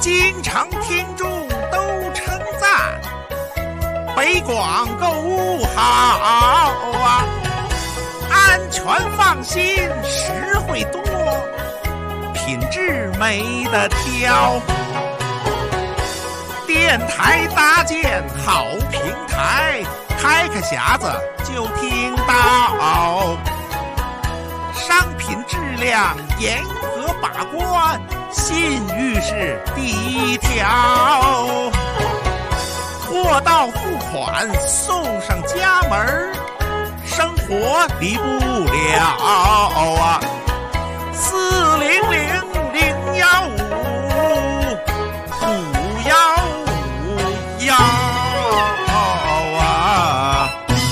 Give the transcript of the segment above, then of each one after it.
经常听众都称赞，北广购物好啊，安全放心，实惠多，品质没得挑。电台搭建好平台，开个匣子就听到，商品质量严格把关，信誉是第一条。货到付款送上家门，生活离不了啊！400-015-515啊！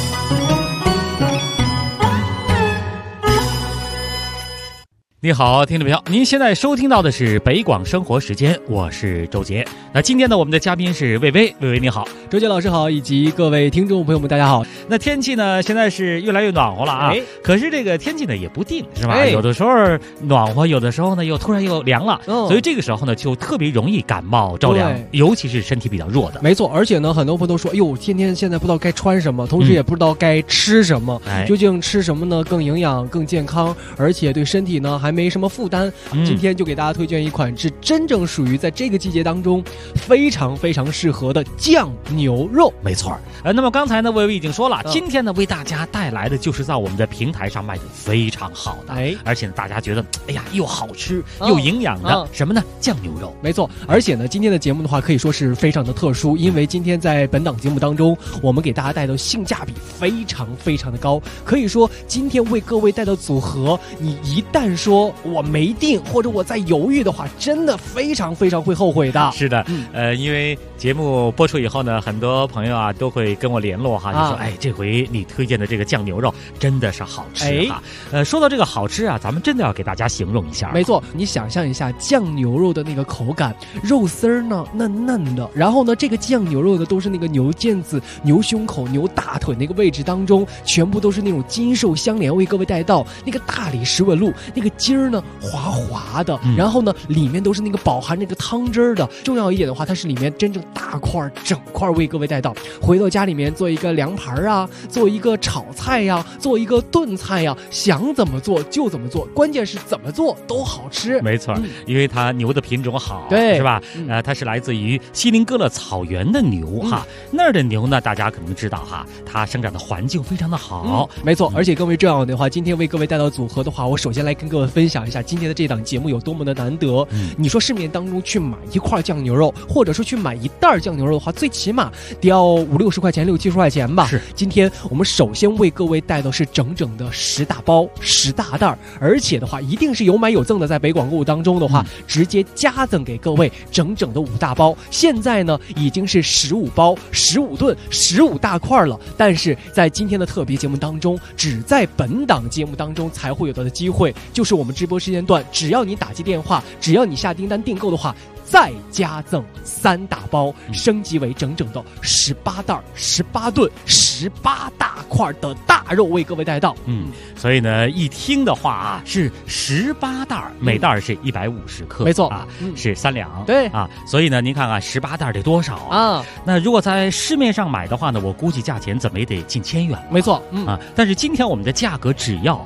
你好，听众朋友，您现在收听到的是北广生活时间，我是周杰。那今天呢，我们的嘉宾是魏巍，魏巍你好。 周杰老师好，以及各位听众朋友们大家好。 那天气呢，现在是越来越暖和了啊，可是这个天气呢也不定，是吧？有的时候暖和，有的时候呢又突然又凉了，所以这个时候呢就特别容易感冒着凉，尤其是身体比较弱的。 没错，而且呢很多朋友都说，哎呦，天天现在不知道该穿什么，同时也不知道该吃什么，究竟吃什么呢更营养更健康，而且对身体呢还没什么负担。今天就给大家推荐一款是真正属于在这个季节当中非常非常适合的酱牛肉。 没错，那么刚才呢魏巍已经说了，今天呢为大家带来的就是在我们的平台上卖的非常好的，而且呢大家觉得哎呀又好吃又营养的什么呢？酱牛肉。 没错，而且呢今天的节目的话可以说是非常的特殊，因为今天在本档节目当中我们给大家带的性价比非常非常的高，可以说今天为各位带的组合，你一旦说我没定或者我在犹豫的话，真的非常非常会后悔的。 是的，因为节目播出以后呢，很多朋友啊都会跟我联络哈，就说哎，这回你推荐的这个酱牛肉真的是好吃哈。说到这个好吃啊，咱们真的要给大家形容一下。 没错，你想象一下酱牛肉的那个口感，肉丝儿呢嫩嫩的，然后呢这个酱牛肉呢都是那个牛腱子、牛胸口、牛大腿那个位置当中，全部都是那种筋瘦相连，为各位带到那个大理石纹路，那个筋儿呢滑滑的，然后呢里面都是那个饱含那个汤汁儿的。重要一点的话，它是里面真正大块整块为各位带到，回到家里面做一个凉盘啊，做一个炒菜呀，做一个炖菜呀，想怎么做就怎么做，关键是怎么做都好吃。 没错，因为它牛的品种好， 对， 是吧？它是来自于锡林郭勒草原的牛哈，那儿的牛呢，大家可能知道哈，它生长的环境非常的好。 没错，而且各位这样的话，今天为各位带到组合的话，我首先来跟各位分享一下今天的这档节目有多么的难得。你说市面当中去买一块酱牛肉，或者说去买一袋酱牛肉的话，最起码得要50-60块钱，60-70块钱吧。 是， 今天我们首先为各位带的是整整的10大包10大袋，而且的话一定是有买有赠的，在北广购物当中的话，直接加赠给各位整整的5大包。现在呢已经是15包15顿15大块了，但是在今天的特别节目当中，只在本档节目当中才会有的机会，就是我们直播时间段，只要你打击电话，只要你下订单订购的话，再加赠3大包，升级为整整的18袋18顿18大块的大肉为各位带到。 所以呢一听的话啊，是18袋，每袋是150克， 没错啊，是3两。 对啊，所以呢您看看18袋得多少啊？那如果在市面上买的话呢，我估计价钱怎么也得近1000元。 没错， 但是今天我们的价格只要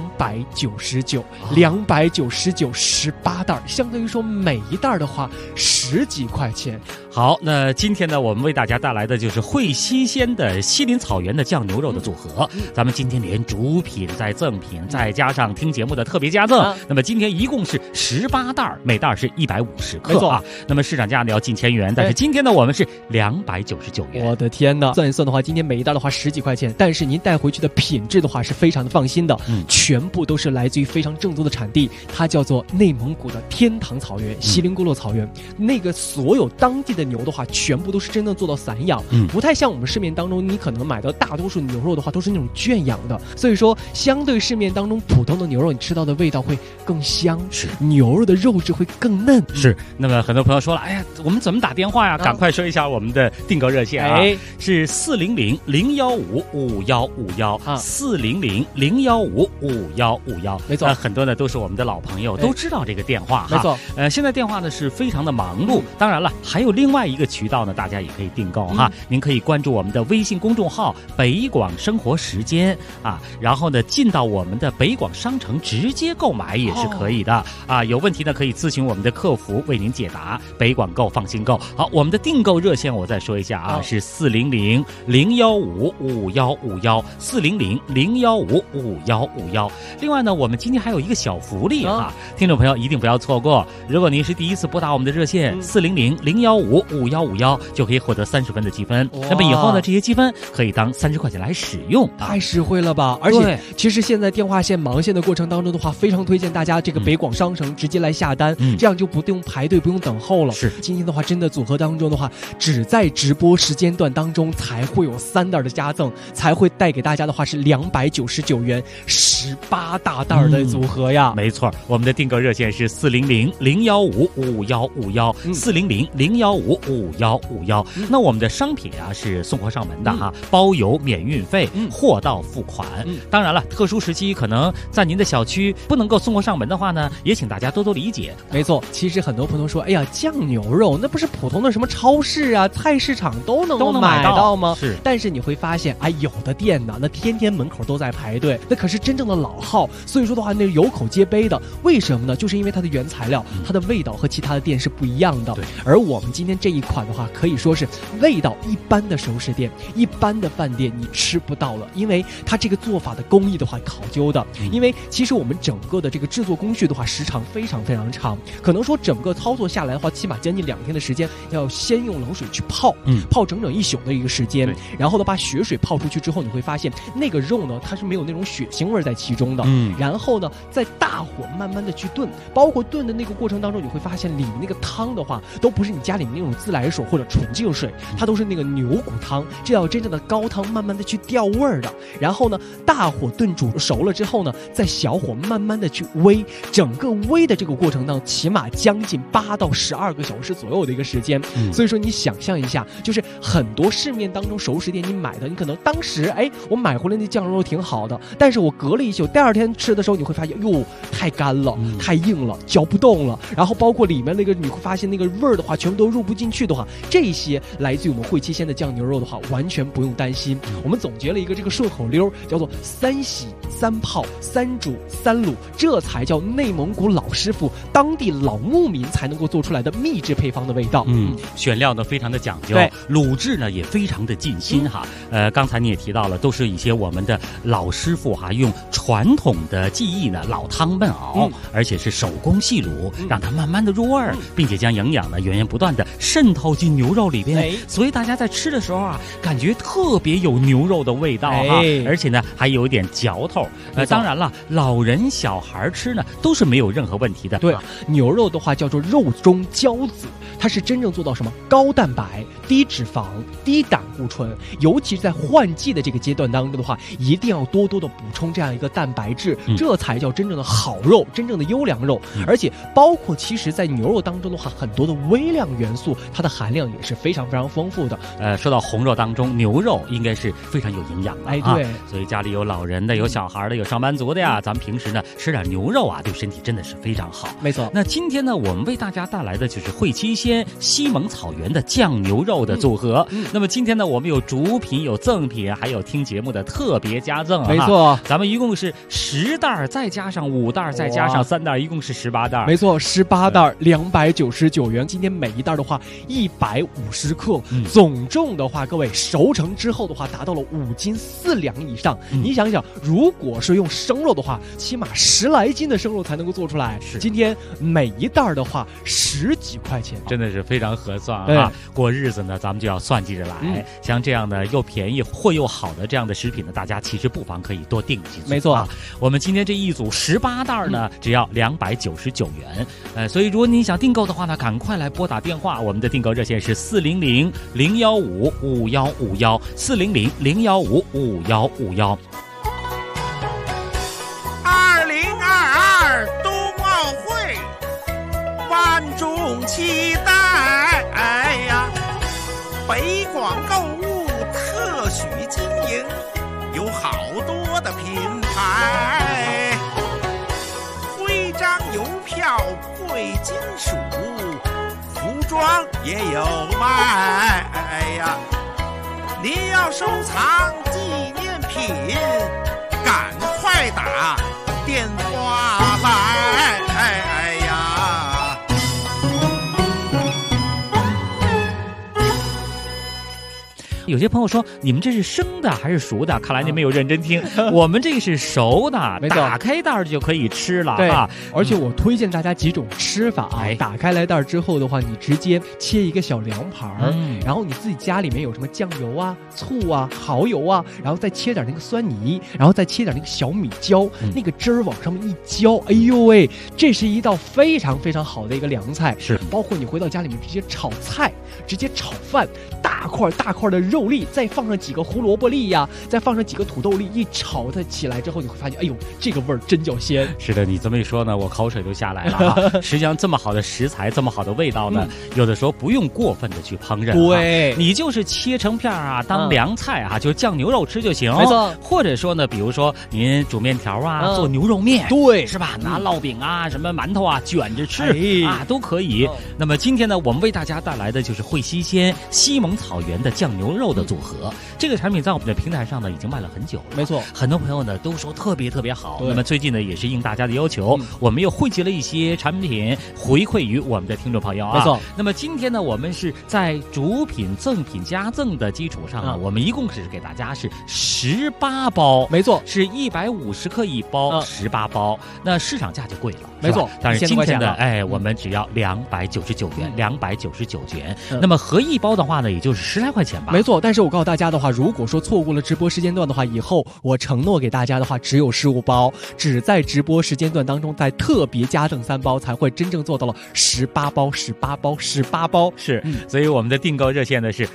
299 18袋，相当于说每一袋的话10几块钱。 好，那今天呢我们为大家带来的就是汇新鲜的锡林草原的酱牛肉的组合，咱们今天连主品再赠品再加上听节目的特别加赠，那么今天一共是18袋，每袋是150克啊。那么市场价呢要近1000元，但是今天呢我们是299元。 我的天哪，算一算的话，今天每一袋的话10几块钱，但是您带回去的品质的话是非常的放心的，全部都是来自于非常正宗的产地，它叫做内蒙古的天堂草原，锡林郭勒草原，那个所有当地的的牛的话，全部都是真正做到散养，不太像我们市面当中你可能买到大多数牛肉的话都是那种圈养的，所以说相对市面当中普通的牛肉，你吃到的味道会更香， 是牛肉的肉质会更嫩。 是，那么很多朋友说了，哎呀，我们怎么打电话呀？赶快说一下我们的订购热线啊，是400-015-5151，400-015-5151， 没错， 很多呢都是我们的老朋友，都知道这个电话哈。 没错， 现在电话呢是非常的忙碌，当然了，还有另外一个渠道呢，大家也可以订购哈。您可以关注我们的微信公众号“北广生活时间”啊，然后呢进到我们的北广商城直接购买也是可以的啊。有问题呢可以咨询我们的客服为您解答。北广购放心购。好，我们的订购热线我再说一下啊，是400-015-5151，400-015-5151。另外呢，我们今天还有一个小福利啊，听众朋友一定不要错过。如果您是第一次拨打我们的热线400-015-5151，就可以获得30分的积分。那么以后呢，这些积分可以当30块钱来使用， 太实惠了吧！而且其实现在电话线忙线的过程当中的话，非常推荐大家这个北广商城直接来下单，这样就不用排队，不用等候了。 是， 今天的话，真的组合当中的话，只在直播时间段当中才会有3袋的加赠，才会带给大家的话是299元18大袋的组合呀。 没错，我们的订购热线是400-015-5151，400-015-5151。那我们的商品啊是送货上门的哈，包邮免运费，货到付款。当然了，特殊时期可能在您的小区不能够送货上门的话呢，也请大家多多理解。 没错，其实很多朋友说，哎呀，酱牛肉那不是普通的什么超市啊、菜市场都能买到吗？ 是， 但是你会发现，哎，有的店呢，那天天门口都在排队，那可是真正的老号，所以说的话，那有口皆碑的。为什么呢？就是因为它的原材料，它的味道和其他的店是不一样的。而我们今天这一款的话，可以说是味道一般的熟食店、一般的饭店你吃不到了，因为它这个做法的工艺的话考究的。因为其实我们整个的这个制作工序的话，时长非常非常长，可能说整个操作下来的话，起码将近2天的时间，要先用冷水去泡，泡整整1宿的一个时间，然后呢把血水泡出去之后，你会发现那个肉呢，它是没有那种血腥味在其中的。然后呢，在大火慢慢的去炖，包括炖的那个过程当中，你会发现里面那个汤的话，都不是你家里面那种自来水或者纯净水，它都是那个牛骨汤，这要真正的高汤慢慢的去调味儿的。然后呢，大火炖煮熟了之后呢，在小火慢慢的去煨，整个煨的这个过程当中，起码将近8到12个小时左右的一个时间。所以说你想象一下，就是很多市面当中熟食店你买的，你可能当时我买回来那酱肉挺好的，但是我隔了1宿，第2天吃的时候你会发现，哟，太干了，太硬了，嚼不动了。然后包括里面那个你会发现那个味儿的话，全部都入不进去的话，这些来自于我们汇七鲜的酱牛肉的话，完全不用担心。我们总结了一个这个顺口溜，叫做3洗3泡3煮3卤，这才叫内蒙古老师傅、当地老牧民才能够做出来的秘制配方的味道。 选料呢非常的讲究，卤制呢也非常的尽心哈。刚才你也提到了，都是一些我们的老师傅哈，用传统的技艺呢老汤焖熬，而且是手工细卤，让它慢慢的入味儿，并且将营养呢源源不断的渗透进牛肉里边，所以大家在吃的时候啊，感觉特别有牛肉的味道哈，而且呢还有点嚼头。当然了，老人小孩吃呢都是没有任何问题的。 对，牛肉的话叫做肉中骄子，它是真正做到什么高蛋白、低脂肪、低胆固醇，尤其是在换季的这个阶段当中的话，一定要多多的补充这样一个蛋白质，这才叫真正的好肉，真正的优良肉。而且包括其实在牛肉当中的话，很多的微量元素，它的含量也是非常非常丰富的。 说到红肉当中，牛肉应该是非常有营养的。 对， 所以家里有老人的，有小孩的，有上班族的呀，咱们平时呢吃点牛肉啊，对身体真的是非常好。 没错。 那今天呢，我们为大家带来的就是汇七鲜西蒙草原的酱牛肉的组合。那么今天呢，我们有主品，有赠品，还有听节目的特别加赠。 没错， 咱们一共是10袋，再加上5袋，再加上3袋，一共是18袋。 没错，18袋299元。今天每一袋的话150克，总重的话，各位熟成之后的话，达到了5斤4两以上。你想想，如果是用生肉的话，起码10来斤的生肉才能够做出来。今天每一袋的话10几块钱， 真的是非常合算啊！过日子呢，咱们就要算计着来。像这样的又便宜货又好的这样的食品呢，大家其实不妨可以多订几组。 没错， 我们今天这一组18袋呢，只要299元。所以如果你想订购的话呢，赶快来拨打电话，我我们的订购热线是400-015-5151，400-015-5151。 2022冬奥会，万众期待呀！北广购物特许经营，有好多的品牌，徽章邮票贵金属，服装也有卖呀！您要收藏纪念品，赶快打电话来！哎呀！ 有些朋友说你们这是生的还是熟的？看来你没有认真听，我们这个是熟的， 没错， 打开袋儿就可以吃了。 对啊， 而且我推荐大家几种吃法啊。打开来袋儿之后的话，你直接切一个小凉盘儿，然后你自己家里面有什么酱油啊、醋啊、蚝油啊，然后再切点那个酸泥，然后再切点那个小米椒，那个汁儿往上面一浇，哎呦喂，这是一道非常非常好的一个凉菜。 是， 包括你回到家里面直接炒菜，直接炒饭，大块大块的肉粒，再放上几个胡萝卜粒呀，再放上几个土豆粒，一炒它起来之后，你会发现，哎呦，这个味儿真叫鲜。 是的，你这么一说呢，我口水都下来了啊！实际上，这么好的食材，这么好的味道呢，有的时候不用过分的去烹饪， 对， 你就是切成片啊，当凉菜啊，就是酱牛肉吃就行。 没错， 或者说呢，比如说您煮面条啊，做牛肉面， 对， 是吧？拿烙饼啊，什么馒头啊，卷着吃啊，都可以。那么今天呢，我们为大家带来的就是汇西鲜西蒙草原的酱牛肉的组合。这个产品在我们的平台上呢，已经卖了很久了。 没错， 很多朋友呢都说特别特别好。那么最近呢，也是应大家的要求，我们又汇集了一些产品回馈于我们的听众朋友啊。 没错。 那么今天呢，我们是在主品、赠品加赠的基础上呢，我们一共是给大家是18包。 没错， 是150克一包，18包。那市场价就贵了， 没错。 但是今天的我们只要299元，299元。那么合一包的话呢，也就是10来块钱吧。 没错。但是我告诉大家的话，如果说错过了直播时间段的话，以后我承诺给大家的话，只有15包，只在直播时间段当中，在特别加赠3包，才会真正做到了18包、18包、18包。 是，所以我们的订购热线呢是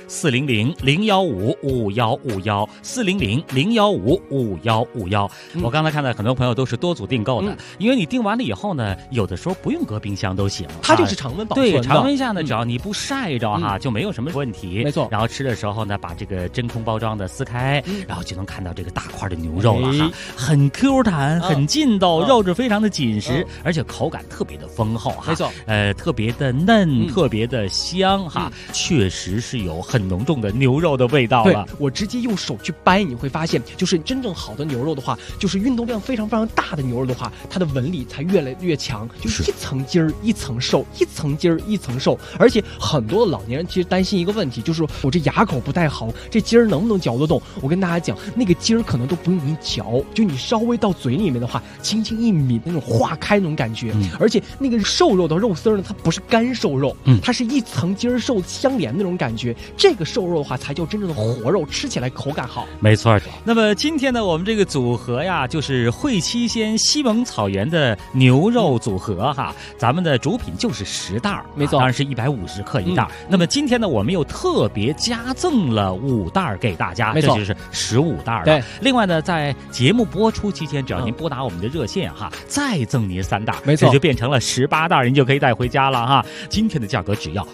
400-015-5151，400-015-5151。我刚才看到很多朋友都是多组订购的，因为你订完了以后呢，有的时候不用搁冰箱都行， 它就是常温保存的。 对，常温下呢，只要你不晒着哈，就没有什么问题。 没错。 然后吃的时候呢，把这个真空包装的撕开，然后就能看到这个大块的牛肉了哈，很 Q 弹，很劲道，肉质非常的紧实，而且口感特别的丰厚哈。 没错， 特别的嫩，特别的香哈，确实是有很浓重的牛肉的味道了。 对，我直接用手去掰，你会发现，就是真正好的牛肉的话，就是运动量非常非常大的牛肉的话，它的纹理才越来越强，就是一层筋儿一层瘦，一层筋儿一层瘦。而且很多的老年人其实担心一个问题，就是我这牙口不太好，这筋儿能不能嚼得动？我跟大家讲，那个筋儿可能都不用你嚼，就你稍微到嘴里面的话，轻轻一抿，那种化开那种感觉。而且那个瘦肉的肉丝呢，它不是干瘦肉，它是一层筋儿瘦相连那种感觉。这个瘦肉的话，才叫真正的活肉，吃起来口感好。 没错。那么今天呢，我们这个组合呀，就是汇西鲜西蒙草原的牛肉组合哈。咱们的主品就是10袋， 没错， 当然是150克一袋。那么今天呢，我们又特别加赠了5袋给大家，这就是15袋了。 对， 另外呢，在节目播出期间，只要您拨打我们的热线哈，再赠您3袋， 没错， 这就变成了18袋，您就可以带回家了哈。今天的价格只要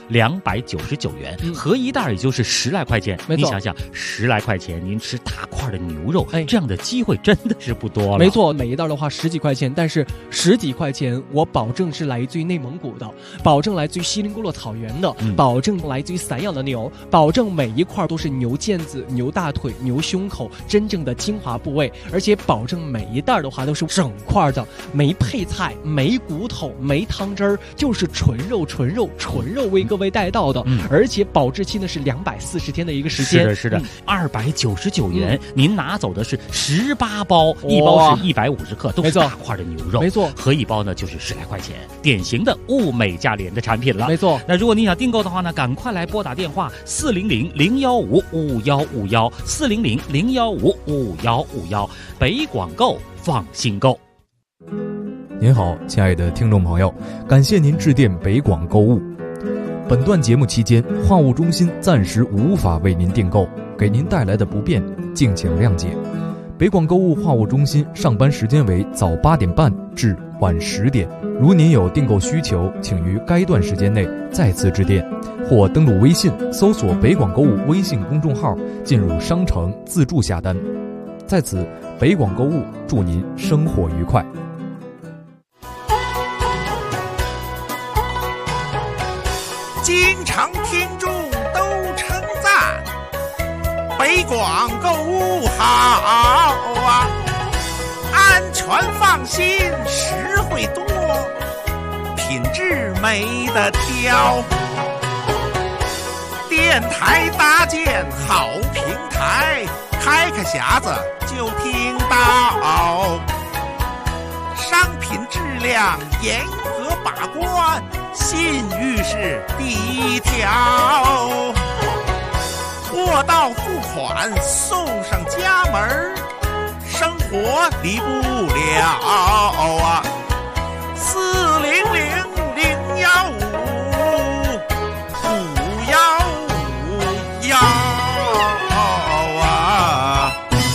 299元，合一袋也就是10来块钱。你想想，10来块钱您吃大块的牛肉，这样的机会真的是不多了。 没错，每一袋的话10几块钱，但是10几块钱我保证是来自于内蒙古的，保证来自于锡林郭勒草原的，保证来自于散养的牛，保证每一块都是牛腱子、牛大腿、牛胸口真正的精华部位，而且保证每一袋的话都是整块的，没配菜、没骨头、没汤汁儿，就是纯肉为各位带到的，而且保质期呢是240天的一个时间。 是的，299元，您拿走的是18包，一包是150克，都是大块的牛肉， 没错， 合一包呢就是10来块钱，典型的物美价廉的产品了。 没错。 那如果你想订购的话呢，赶快来拨打电话400-015-5151，400-015-5151，北广购放心购。 您好，亲爱的听众朋友，感谢您致电北广购物。 本段节目期间，话务中心暂时无法为您订购，给您带来的不便，敬请谅解。北广购物话务中心上班时间为早8点半至晚10点。如您有订购需求，请于该段时间内再次致电，或登录微信搜索北广购物微信公众号，进入商城自助下单。在此，北广购物祝您生活愉快。 经常听众都称赞北广购物好啊，安全放心，实惠多，品质没得挑。电台搭建好平台，开开匣子就听到，商品质量严格把关，信誉是第一条。货到付款送上家门，生活离不了啊！400-015-515啊！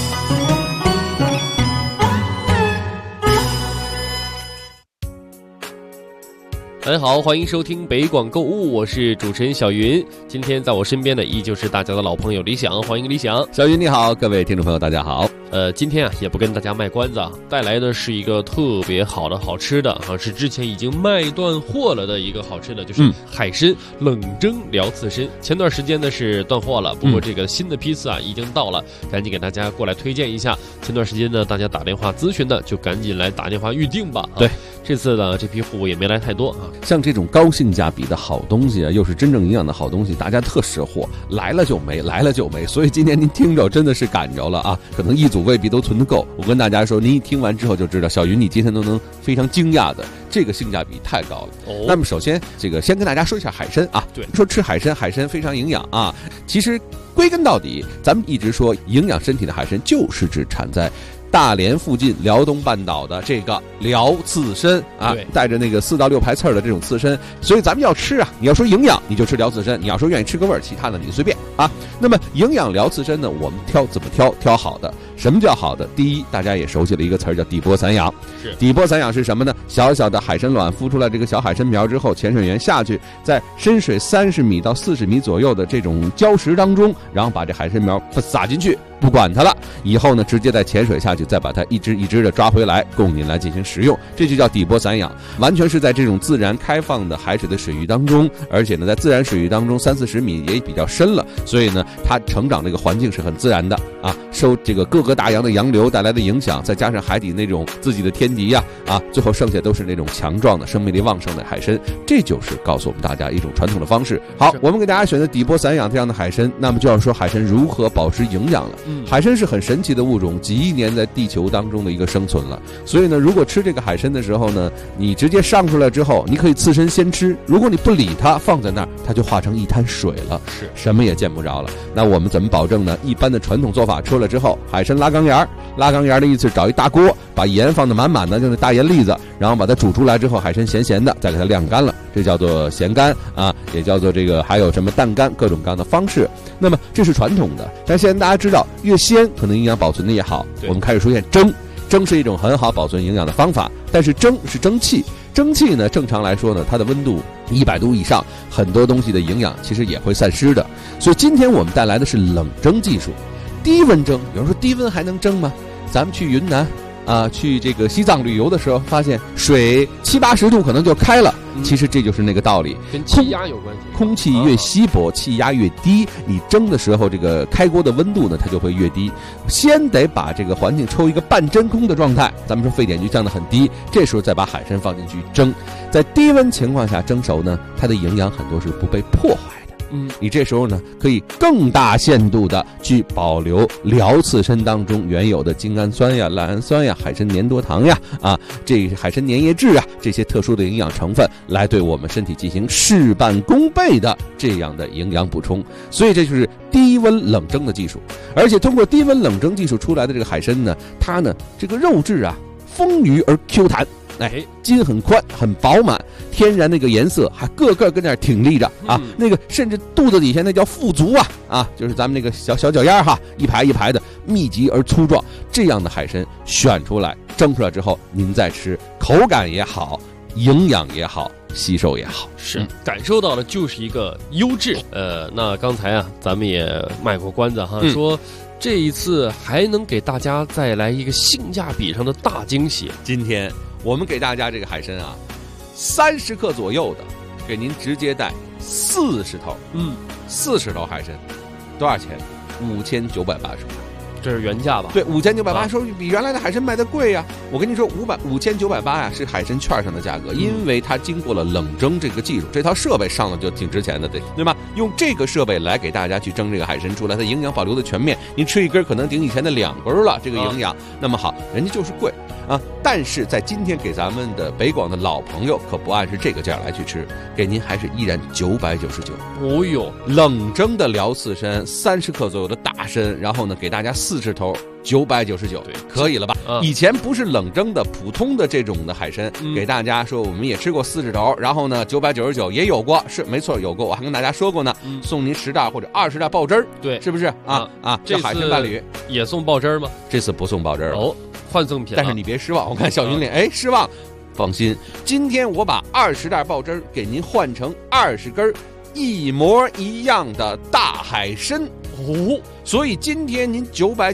大家好，欢迎收听北广购物，我是主持人小云。今天在我身边的依旧是大家的老朋友李想，欢迎李想。 小云你好，各位听众朋友大家好。 今天也不跟大家卖关子啊，带来的是一个特别好的好吃的啊，是之前已经卖断货了的一个好吃的，就是海参冷蒸辽刺身。前段时间呢是断货了，不过这个新的批次啊已经到了，赶紧给大家过来推荐一下。前段时间呢大家打电话咨询的，就赶紧来打电话预定吧。 对， 这次呢这批货也没来太多啊。 像这种高性价比的好东西啊，又是真正营养的好东西，大家特识货，来了就没，来了就没。所以今天您听着真的是赶着了啊，可能一组未必都存得够。我跟大家说，您一听完之后就知道，小云你今天都能非常惊讶的，这个性价比太高了。那么首先这个先跟大家说一下海参啊，对，说吃海参，海参非常营养啊。其实归根到底，咱们一直说营养身体的海参，就是指产在大连附近辽东半岛的这个辽刺参啊，带着那个4到6排刺儿的这种刺参，所以咱们要吃啊，你要说营养，你就吃辽刺参；你要说愿意吃个味儿，其他的你随便啊。那么营养辽刺参呢，我们怎么挑好的？什么叫好的？第一，大家也熟悉了一个词儿叫底波散养。底波散养是什么呢？小小的海参卵孵出来这个小海参苗之后，潜水员下去，在深水30米到40米左右的这种礁石当中，然后把这海参苗撒进去，不管它了，以后呢直接再潜水下去，再把它一只一只的抓回来，供您来进行食用，这就叫底波散养。完全是在这种自然开放的海水的水域当中，而且呢在自然水域当中30-40米也比较深了，所以呢它成长这个环境是很自然的啊，受这个各个大洋的洋流带来的影响，再加上海底那种自己的天敌呀啊，最后剩下都是那种强壮的生命力旺盛的海参，这就是告诉我们大家一种传统的方式。好，我们给大家选择底波散养这样的海参，那么就要说海参如何保持营养了。海参是很神奇的物种，几亿年在地球当中的一个生存了，所以呢如果吃这个海参的时候呢，你直接上出来之后，你可以刺身先吃，如果你不理它放在那儿，它就化成一滩水了，是什么也见不着了。那我们怎么保证呢？一般的传统做法，出来之后海参拉缸沿的意思找一大锅，把盐放得满满的，就是大盐粒子，然后把它煮出来之后，海参咸咸的，再给它晾干了，这叫做咸干啊，也叫做这个还有什么淡干，各种各样的方式。那么这是传统的，但现在大家知道越鲜可能营养保存的也好，我们开始出现蒸是一种很好保存营养的方法，但是蒸是蒸汽呢，正常来说呢，它的温度100度以上，很多东西的营养其实也会散失的。所以今天我们带来的是冷蒸技术，低温蒸。有人说低温还能蒸吗？咱们去云南啊，去这个西藏旅游的时候，发现水70-80度可能就开了。其实这就是那个道理， 跟气压有关系。 空气越稀薄，气压越低，你蒸的时候，这个开锅的温度呢，它就会越低。先得把这个环境抽一个半真空的状态，咱们说沸点就降得很低，这时候再把海参放进去蒸，在低温情况下蒸熟呢，它的营养很多是不被破坏。你这时候呢，可以更大限度的去保留辽刺参当中原有的精氨酸呀、赖氨酸呀、海参粘多糖呀、这海参粘液质啊，这些特殊的营养成分，来对我们身体进行事半功倍的这样的营养补充。所以这就是低温冷蒸的技术，而且通过低温冷蒸技术出来的这个海参呢，它呢这个肉质啊丰腴而 Q 弹。 筋很宽很饱满，天然那个颜色还个个跟那儿挺立着啊，那个甚至肚子底下那叫腹足啊，就是咱们那个小脚丫哈，一排一排的密集而粗壮，这样的海参选出来蒸出来之后，您再吃，口感也好，营养也好，吸收也好， 是感受到的就是一个优质。那刚才啊，咱们也卖过关子哈，说这一次还能给大家再来一个性价比上的大惊喜。 今天我们给大家这个海参啊，30克左右的，给您直接带40头，40头海参，多少钱？5980块。 这是原价吧？ 对，5980说比原来的海参卖的贵呀。我跟你说，5980呀是海参券上的价格，因为它经过了冷蒸这个技术，这套设备上了就挺值钱的，对吧？用这个设备来给大家去蒸这个海参出来，它营养保留的全面，您吃一根可能顶以前的2根了，这个营养。那么好，人家就是贵啊，但是在今天给咱们的北广的老朋友可不按是这个价来去吃，给您还是依然999。 哦哟， 冷蒸的辽刺参30克左右的大参，然后呢给大家40头999，对，可以了吧？以前不是冷蒸的普通的这种的海参，给大家说我们也吃过40头，然后呢999也有过，是没错有过，我还跟大家说过呢，送您10袋或者20袋爆汁儿， 对， 是不是啊？这海参伴侣也送爆汁儿吗？ 这次不送爆汁儿哦，换赠品。 但是你别失望，我看小云脸，失望，放心，今天我把20袋爆汁儿给您换成20根一模一样的大海参哦，所以今天您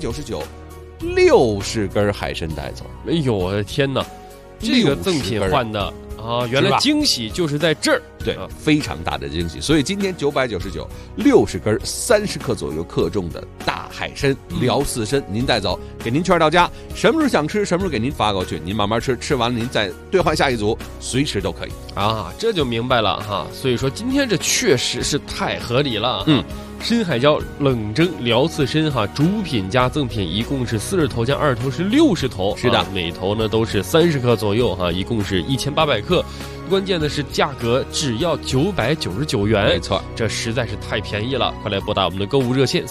999，60根海参带走。 哎呦我的天哪，这个赠品换的啊，原来惊喜就是在这儿， 对，非常大的惊喜。所以今天999，60根30克左右克重的大海参辽刺参，您带走，给您券到家，什么时候想吃，什么时候给您发过去，您慢慢吃，吃完了您再兑换下一组，随时都可以啊，这就明白了哈。所以说今天这确实是太合理了。深海椒冷蒸辽刺参哈，主品加赠品一共是40头加2头是60头， 是的， 每头呢都是30克左右哈，一共是1800克。关键的是价格只要999元， 没错， 这实在是太便宜了！快来拨打我们的购物热线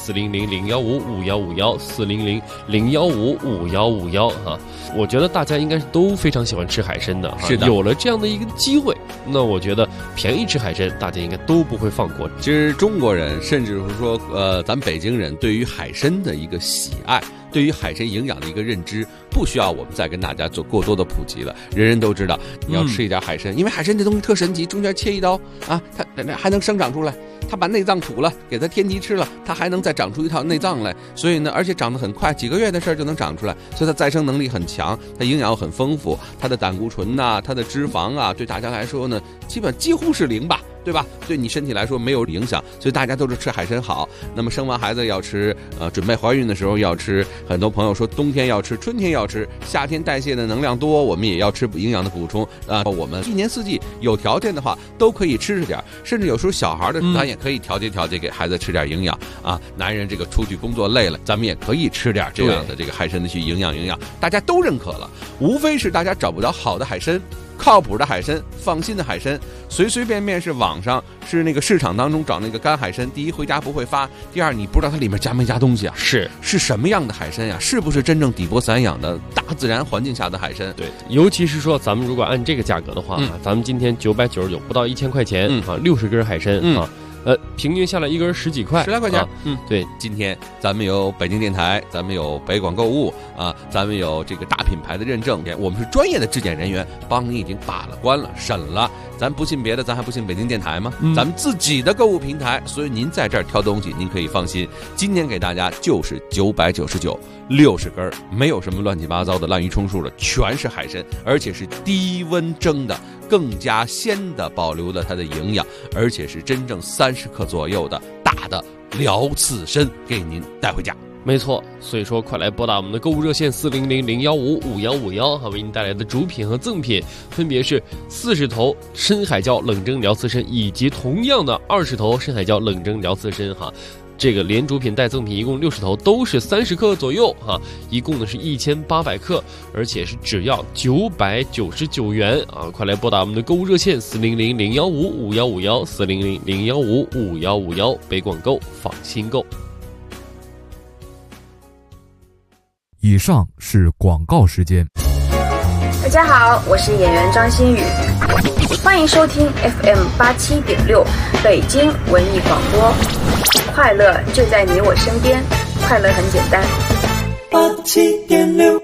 400-015-5151，400-015-5151哈。我觉得大家应该是都非常喜欢吃海参的， 是的， 有了这样的一个机会，那我觉得便宜吃海参，大家应该都不会放过。 其实中国人，甚至是说咱北京人对于海参的一个喜爱，对于海参营养的一个认知，不需要我们再跟大家做过多的普及了，人人都知道你要吃一点海参，因为海参这东西特神奇，中间切一刀啊，它还能生长出来，它把内脏吐了，给它天敌吃了，它还能再长出一套内脏来，所以呢，而且长得很快，几个月的事儿就能长出来，所以它再生能力很强，它营养很丰富，它的胆固醇呐，它的脂肪啊，对大家来说呢，几乎是0吧。对吧？对你身体来说没有影响，所以大家都是吃海参好。那么生完孩子要吃，准备怀孕的时候要吃。很多朋友说冬天要吃，春天要吃，夏天代谢的能量多，我们也要吃营养的补充啊。我们一年四季有条件的话都可以吃点，甚至有时候小孩的咱也可以调节给孩子吃点营养啊。男人这个出去工作累了，咱们也可以吃点这样的这个海参的去营养，大家都认可了。无非是大家找不到好的海参。靠谱的海参，放心的海参，随便是网上是那个市场当中找那个干海参，第一回家不会发，第二你不知道它里面加没加东西啊？是什么样的海参呀？是不是真正底部散养的大自然环境下的海参？ 对，尤其是说咱们如果按这个价格的话，咱们今天999不到1000块钱啊，60根海参啊。平均下来一根10几块，10 来块钱。 对， 今天咱们有北京电台，咱们有北广购物啊，咱们有这个大品牌的认证，我们是专业的质检人员，帮你已经把了关了，审了。咱不信别的，咱还不信北京电台吗？咱们自己的购物平台，所以您在这儿挑东西，您可以放心。今天给大家就是999，60根，没有什么乱七八糟的滥竽充数的，全是海参，而且是低温蒸的。更加鲜的保留了它的营养，而且是真正30克左右的大的辽刺参给您带回家。 没错，所以说快来拨打我们的购物热线400-015-5151哈，为您带来的主品和赠品分别是40头深海椒冷蒸辽刺参，以及同样的20头深海椒冷蒸辽刺参哈。这个连主品带赠品一共60头，都是30克左右哈，一共呢是1800克，而且是只要999元啊！快来拨打我们的购物热线400-015-5151，400-015-5151，北广购，放心购。 以上是广告时间。 大家好，我是演员张馨予，欢迎收听 FM 87.6北京文艺广播。快乐就在你我身边，快乐很简单。 87.6。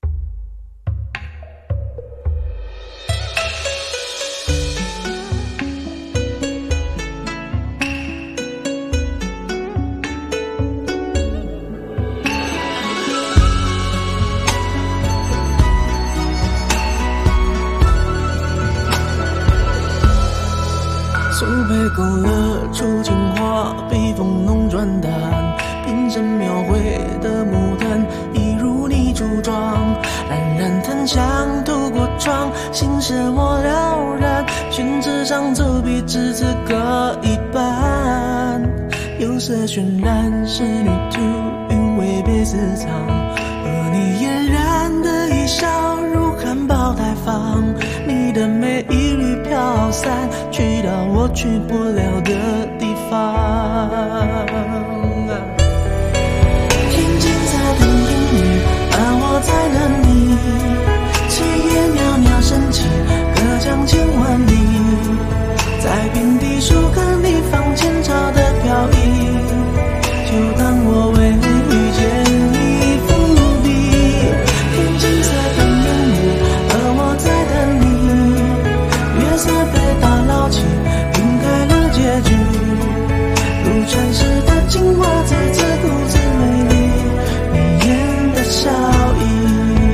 苏北勾勒出情话，笔锋浓转淡，冰神描绘的牡丹，一如你梳妆，冉冉檀香透过窗，心事我了然，宣纸上走笔至此各一半，釉色渲染仕女图，韵味被私藏，而你嫣然的一笑如含苞待放，你的美一缕飘散，去到我去不了的地方。天青色等烟雨，而我在等你，炊烟袅袅升起，隔江千万里，在平地树根里放前朝的飘逸，就当我为遇见你伏笔。天青色等烟雨，而我在等你，月色被打捞起，晕开了结局，如传世的情话，字字故字美丽，你眼的笑意。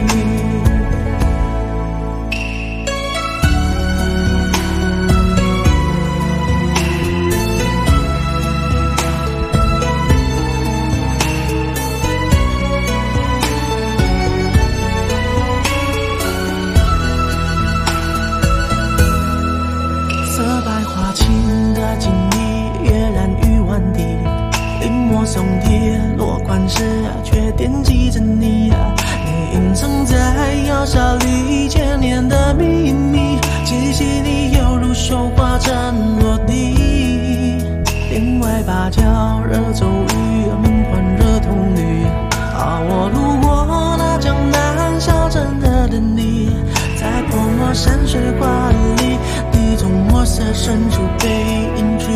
色白花青的锦衣，跃然于万地，临摹松贴落款时，却惦记着你，你隐藏在窑烧里千年的秘密，气息里犹如绣花针落地，帘外芭蕉惹骤雨，门环惹铜绿，我路过那江南小镇的等你，在泼墨山水画里，你从墨色深处被隐去。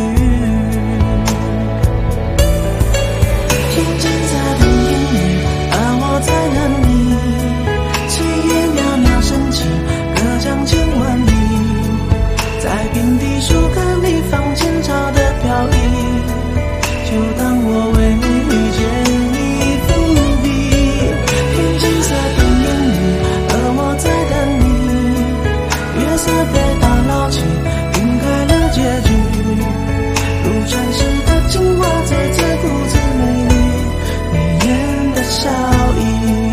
天青色等烟雨，而我在等你，炊烟袅袅升起，隔江千万里，在平地树根里放前朝的飘逸，就当我为遇见你伏笔。天青色等烟雨，而我在等你，月色被打捞起，晕开了结局，如传世的情话，字字故字美丽，你眼的笑意。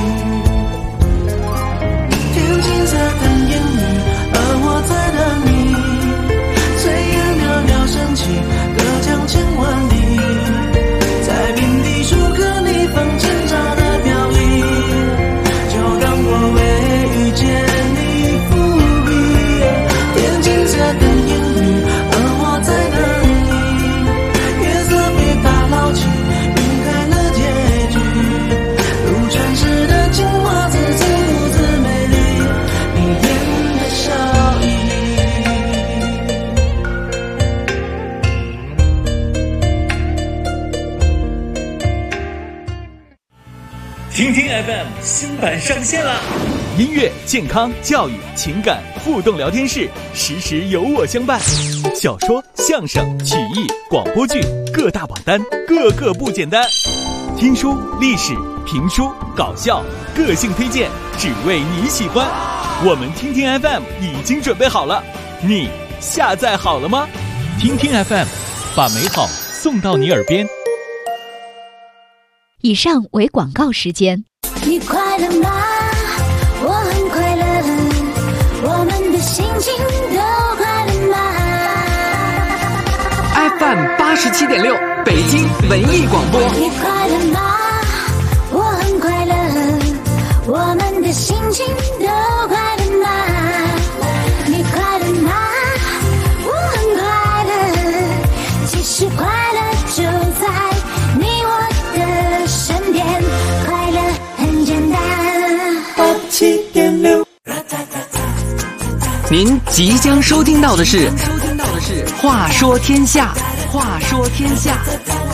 天青色等烟雨，而我在等你，炊烟袅袅升起，隔江千万里，在平地树根里放前朝的飘逸，就当我为遇见你伏笔。天青色等烟雨，而我在等你，月色被打捞起，晕开了结局，如传世的情话，字字故字美丽，你眼的笑意。 听听 FM 新版上线啦！ 音乐、健康、教育、情感互动聊天室，时时有我相伴。小说、相声、曲艺、广播剧，各大榜单，个个不简单。听书、历史、评书、搞笑，个性推荐，只为你喜欢。我们听听 FM 已经准备好了，你下载好了吗？听听 FM， 把美好送到你耳边。 以上为广告时间。 你快乐吗？我很快乐，我们的心情都快乐吗 ？FM 87.6，北京文艺广播。 你快乐吗？我很快乐，我们的心情都快乐吗？你快乐吗？我很快乐，其实快乐就在你我的身边，快乐很简单。 87.6。 您即将收听到的是《话说天下》，话说天下。